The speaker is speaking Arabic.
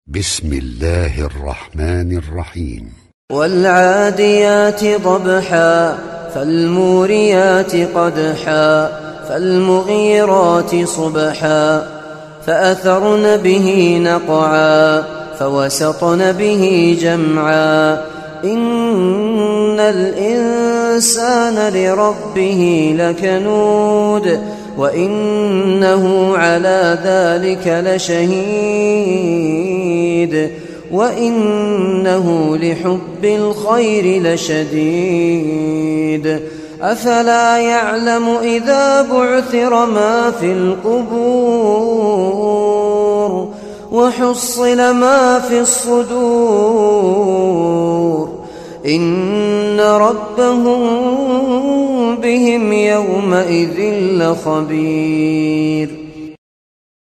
بسم الله الرحمن الرحيم. والعاديات ضبحا فالموريات قدحا فالمغيرات صبحا فأثرن به نقعا فوسطن به جمعا إن الإنسان لربه لكنود وإنه على ذلك لشهيد وإنه لحب الخير لشديد أفلا يعلم إذا بعثر ما في القبور وحصل ما في الصدور إن ربهم بهم يومئذ لخبير.